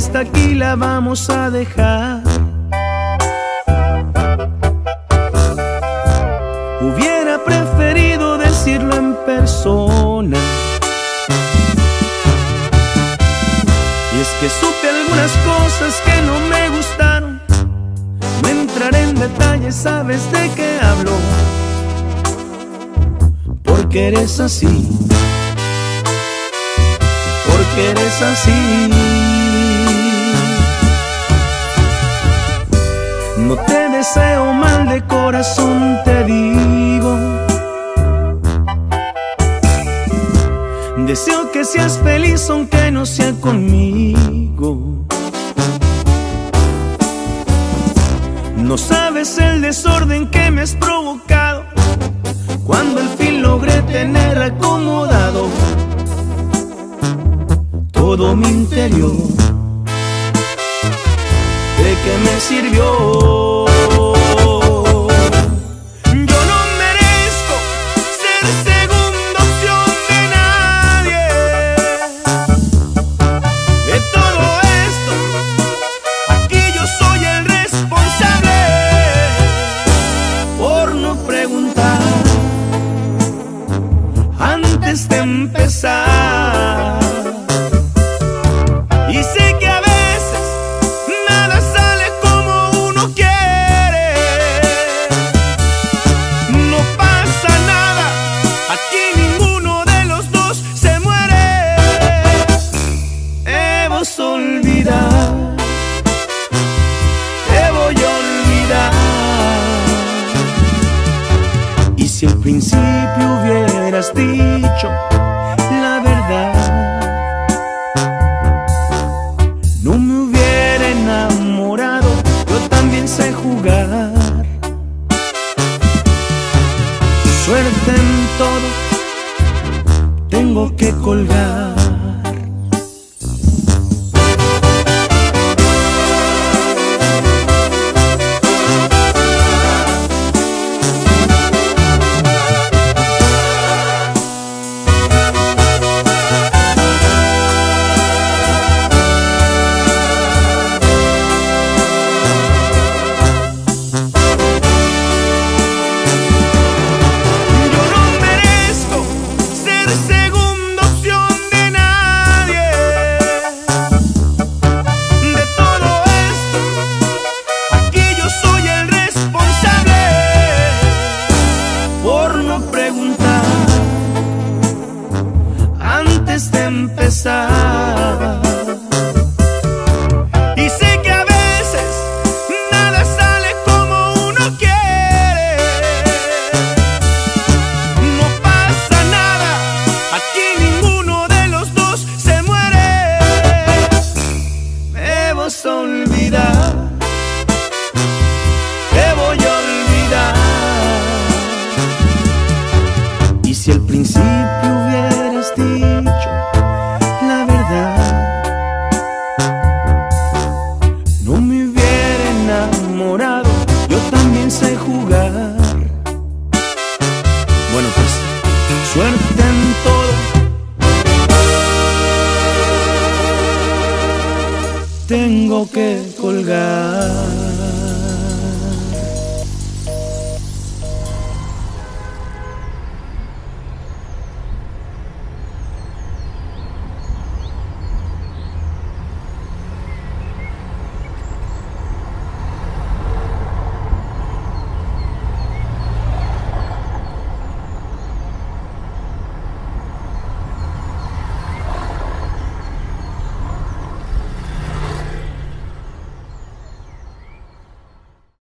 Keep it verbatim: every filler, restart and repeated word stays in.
hasta aquí la vamos a dejar. Hubiera preferido decirlo en persona, y es que supe algunas cosas que no me gustaron. No entraré en detalles, sabes de qué hablo, porque eres así, porque eres así. No te deseo mal, de corazón te digo. Deseo que seas feliz aunque no sea conmigo. No sabes el desorden que me has provocado cuando al fin logré tener acomodado todo mi interior. ¿De qué me sirvió? Yo no merezco ser segunda opción de nadie. De todo esto, aquí yo soy el responsable por no preguntar antes de empezar. Y sé que a veces nada sale como uno quiere. No pasa nada, aquí ninguno de los dos se muere. Debes olvidar, te voy a olvidar. Y si al principio hubieras dicho la verdad, no me hubiera enamorado. Yo también sé jugar. Suerte en todo, tengo que colgar. Antes de empezar. Y sé que a veces nada sale como uno quiere. No pasa nada, aquí ninguno de los dos se muere. Debes olvidar, te voy a olvidar. Y si al principio hubieras dicho la verdad, no me hubiera enamorado. Yo también sé jugar.